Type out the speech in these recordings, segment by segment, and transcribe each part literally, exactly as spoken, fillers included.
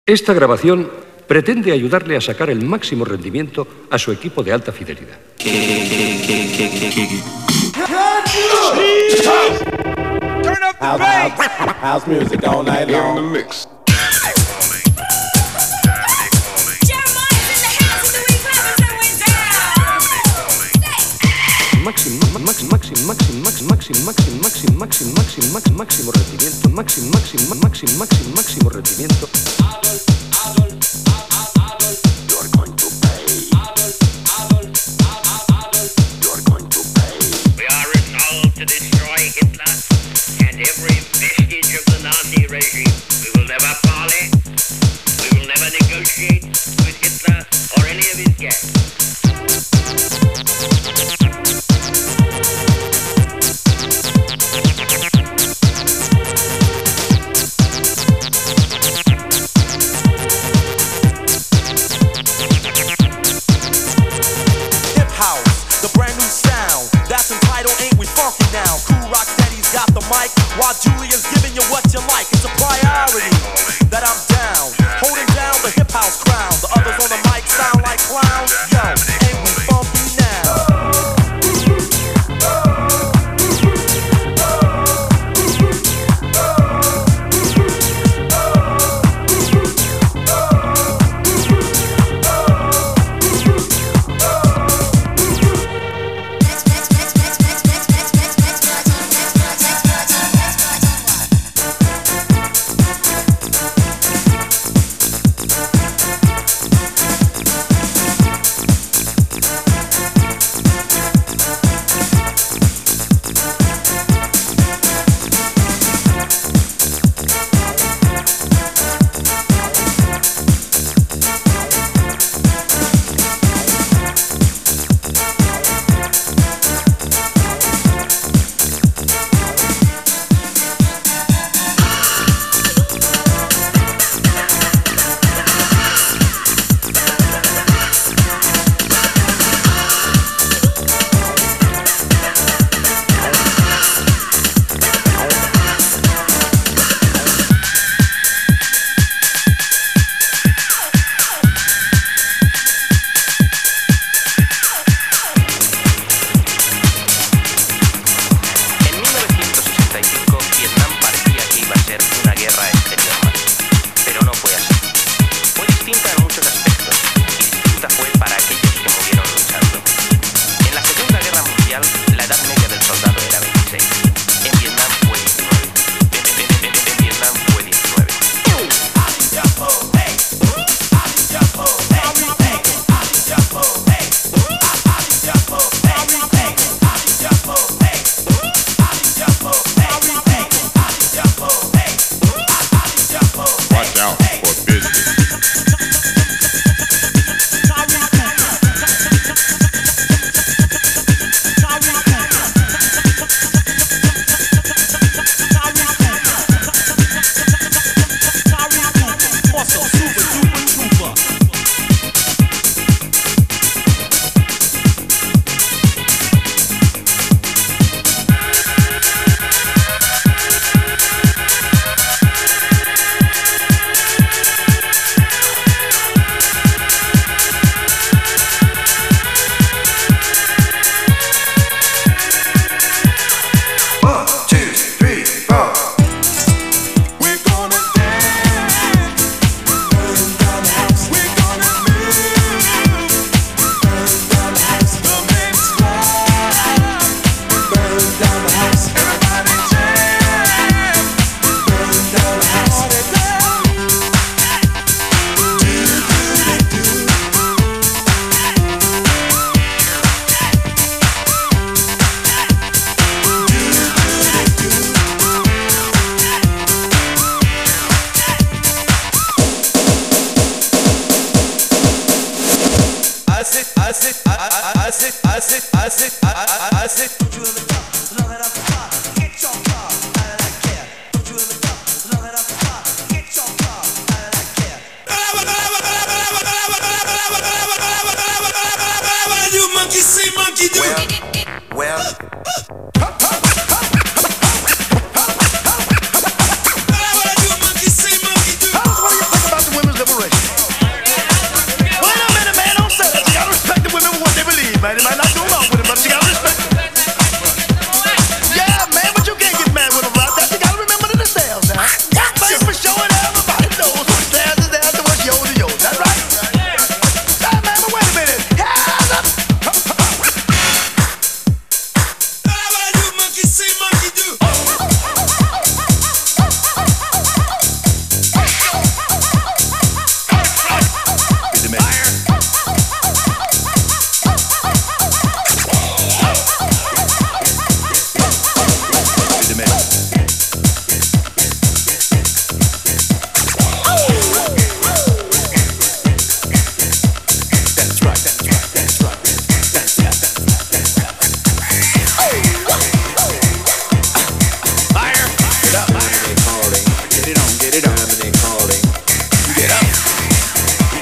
Esta grabación pretende ayudarle a sacar el máximo rendimiento a su equipo de alta fidelidad. Turn up the bass. House music all night long. In the mix. Máximo, máximo, máximo, máximo, máximo, máximo, máximo, máximo, máximo, máximo, máximo, máximo rendimiento, máximo, máximo, máximo, máximo, máximo rendimiento. You're going to pay. You're going to pay. We are resolved to destroy Hitler and every vestige of the Nazi regime. We will never parley. We will never negotiate with Hitler or any of his gangs. While Julian's giving you what you like, it's a priority that I'm down, holding down the hip house crown. The others on the mic sound like clowns. Yo, ain't we funky now?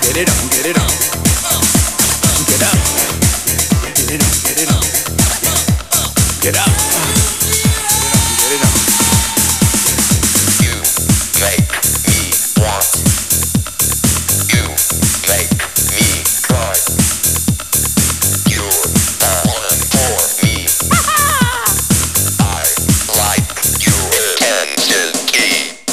get it on, get it on. Get up. Get it on, get it on. Get up. Get it on. You make me want. You make me cry. You're the one for me. I like your intensity.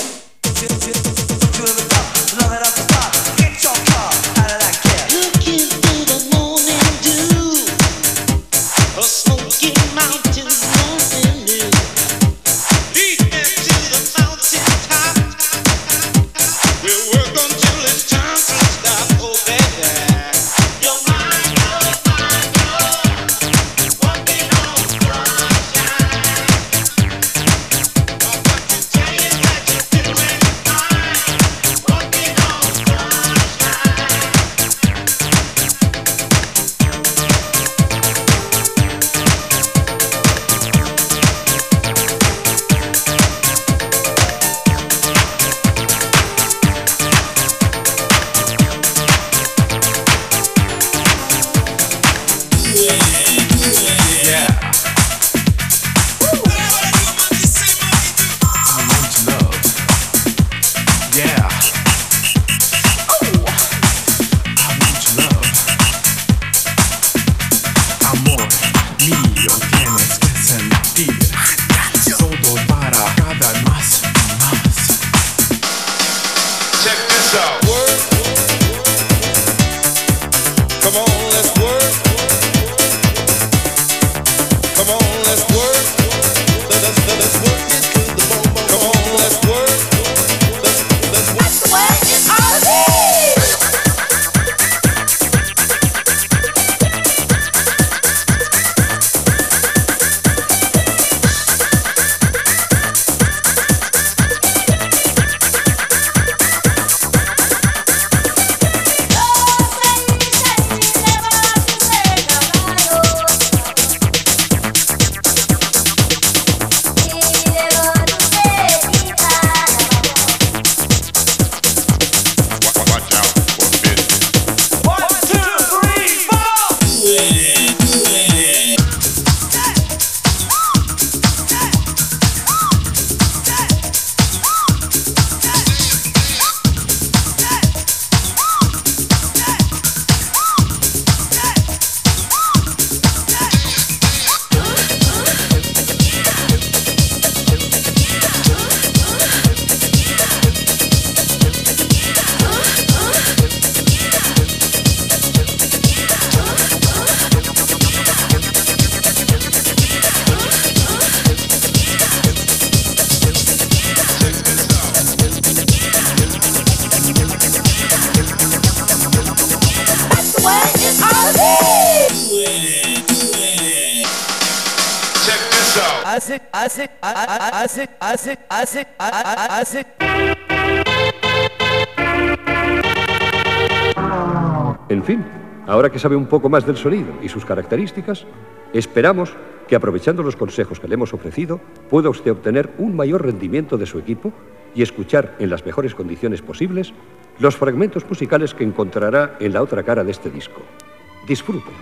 En fin, ahora que sabe un poco más del sonido y sus características, esperamos que, aprovechando los consejos que le hemos ofrecido, pueda usted obtener un mayor rendimiento de su equipo y escuchar en las mejores condiciones posibles los fragmentos musicales que encontrará en la otra cara de este disco. Disfrútelos.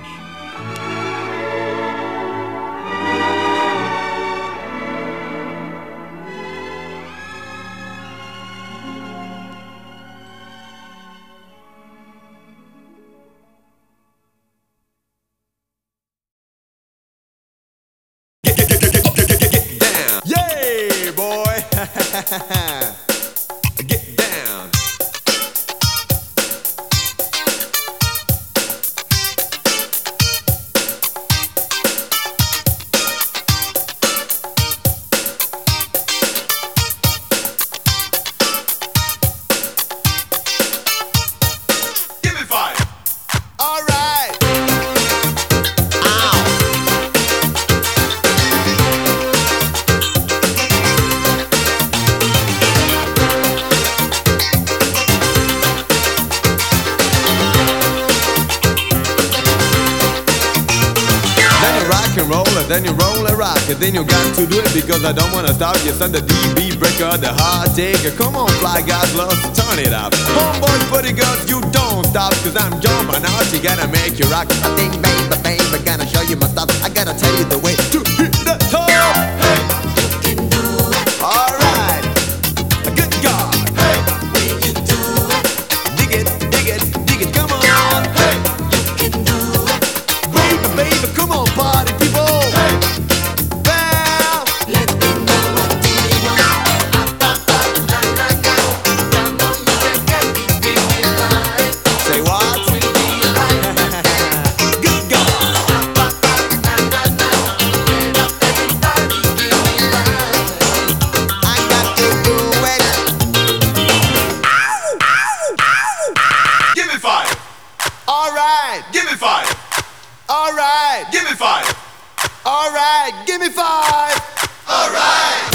Get down. Then you roll and rock it, then you got to do it because I don't wanna stop you. Son, the D B breaker, the hard taker. Come on, fly guys, love to turn it up. Homeboys, buddy girls, you don't stop. cause I'm John Bernard. Gonna make you rock. I think, baby, baby, gonna show you my stuff. I gotta tell you the way to hit the top. Hey, you can do it. Alright, good God. Hey, will you do it? Dig it, dig it, dig it, come on. Hey, you can do it. Baby, baby, come on, party people. Hey, well, let me know what do you want. Say what? Good God. I got to do it. Give me five. All right, Give me five. all right, Give me five. all right, give me five. All right.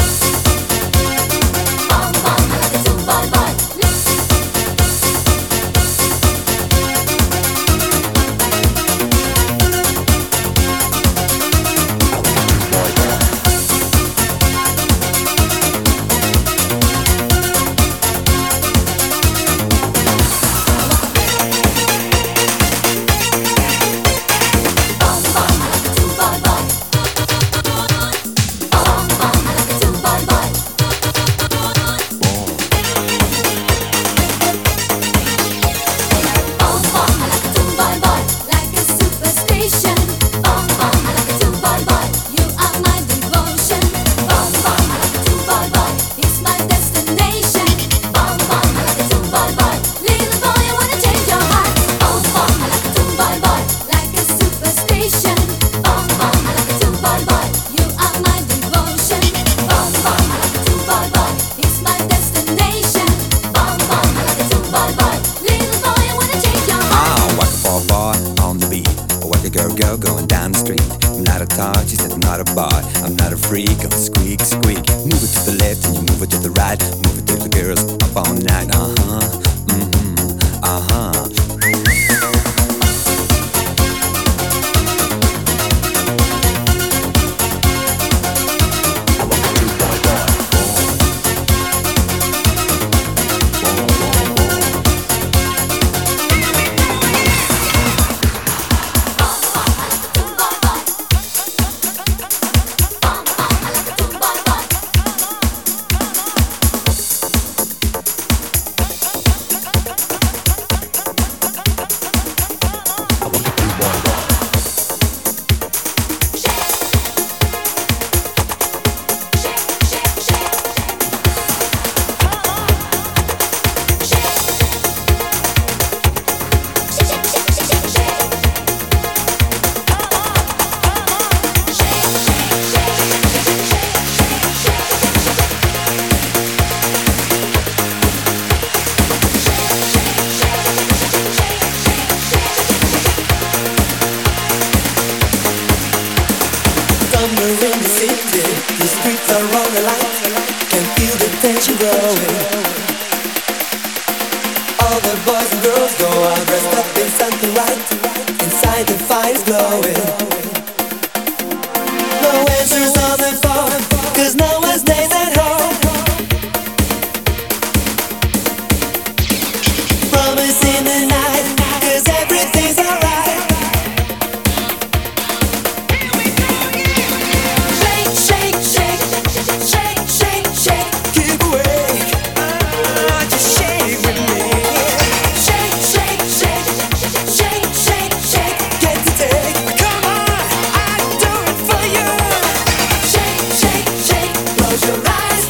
Close your eyes.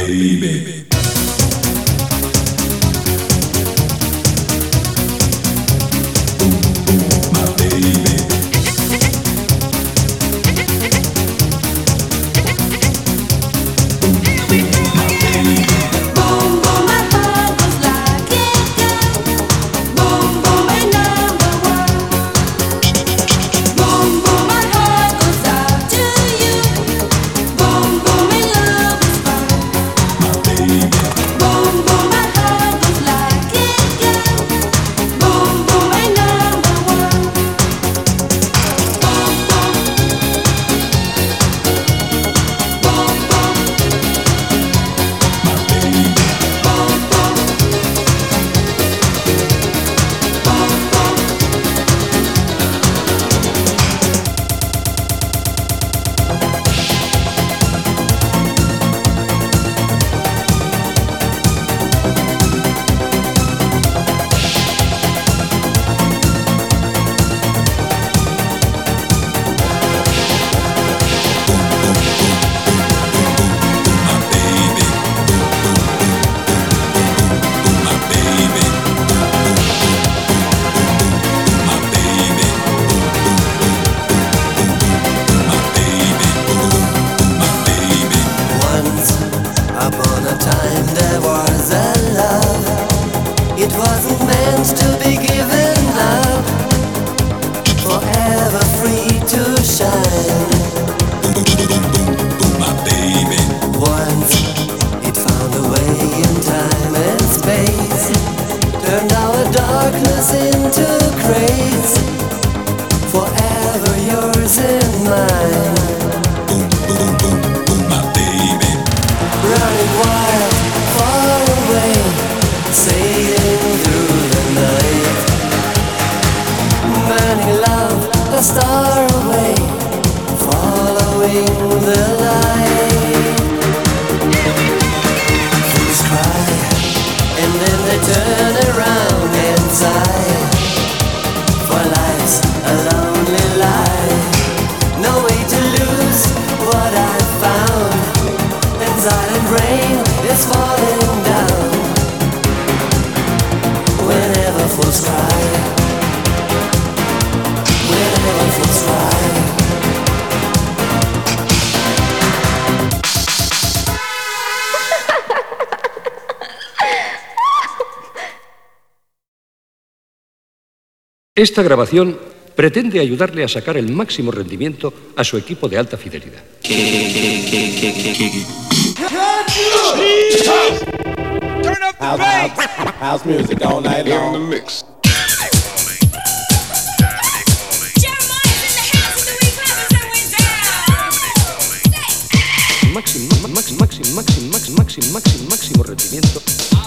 baby. Esta grabación pretende ayudarle a sacar el máximo rendimiento a su equipo de alta fidelidad. House, house, house music all night long. In the mix. Máximo, máximo, máximo, máximo, máximo, máximo, máximo, máximo rendimiento.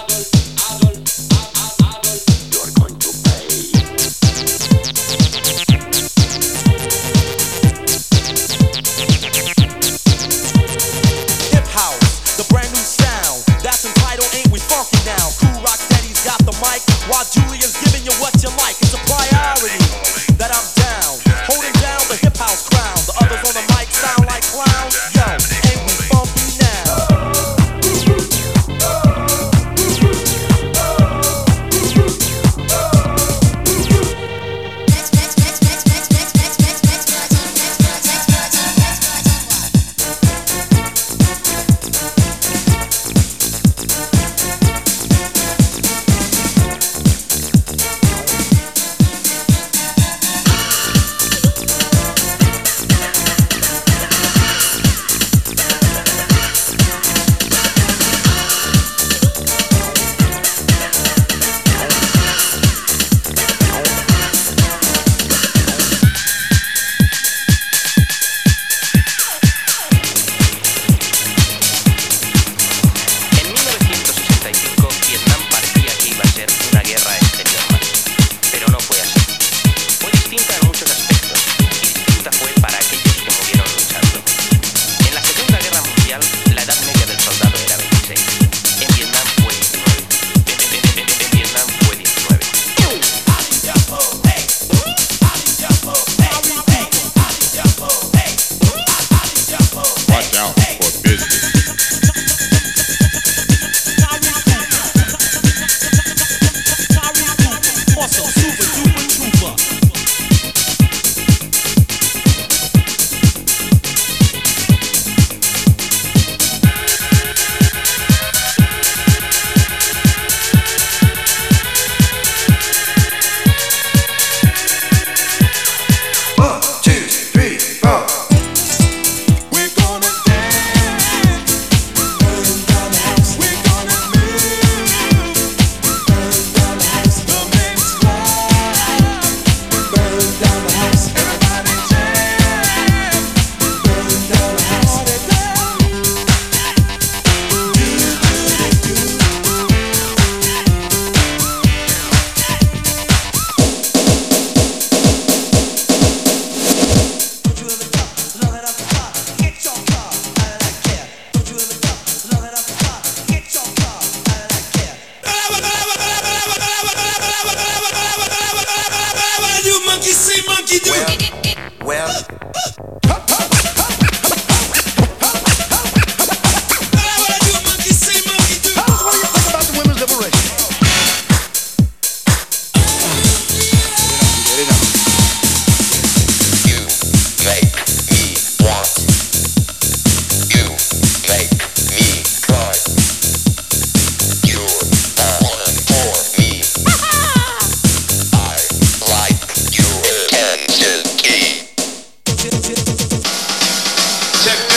While Julian's giving you what you like, it's a priority that I'm down, holding down the hip house crown. The others on the mic sound like clowns. Yo, ain't we funky now?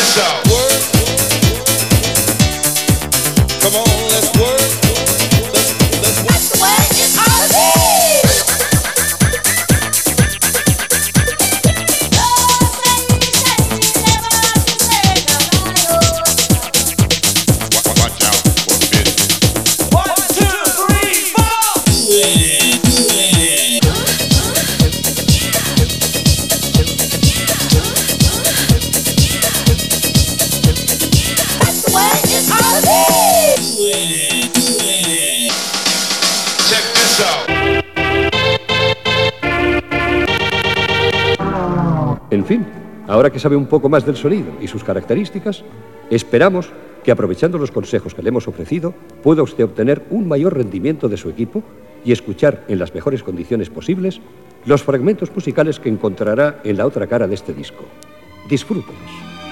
this out. Come on, let's work. Let's, let's work. That's the way it ought to be. Watch out for business. One, two, three, four. That's the way it ought to be. Check this out. En fin, ahora que sabe un poco más del sonido y sus características, esperamos que aprovechando los consejos que le hemos ofrecido, pueda usted obtener un mayor rendimiento de su equipo y escuchar en las mejores condiciones posibles los fragmentos musicales que encontrará en la otra cara de este disco. Disfrútelos.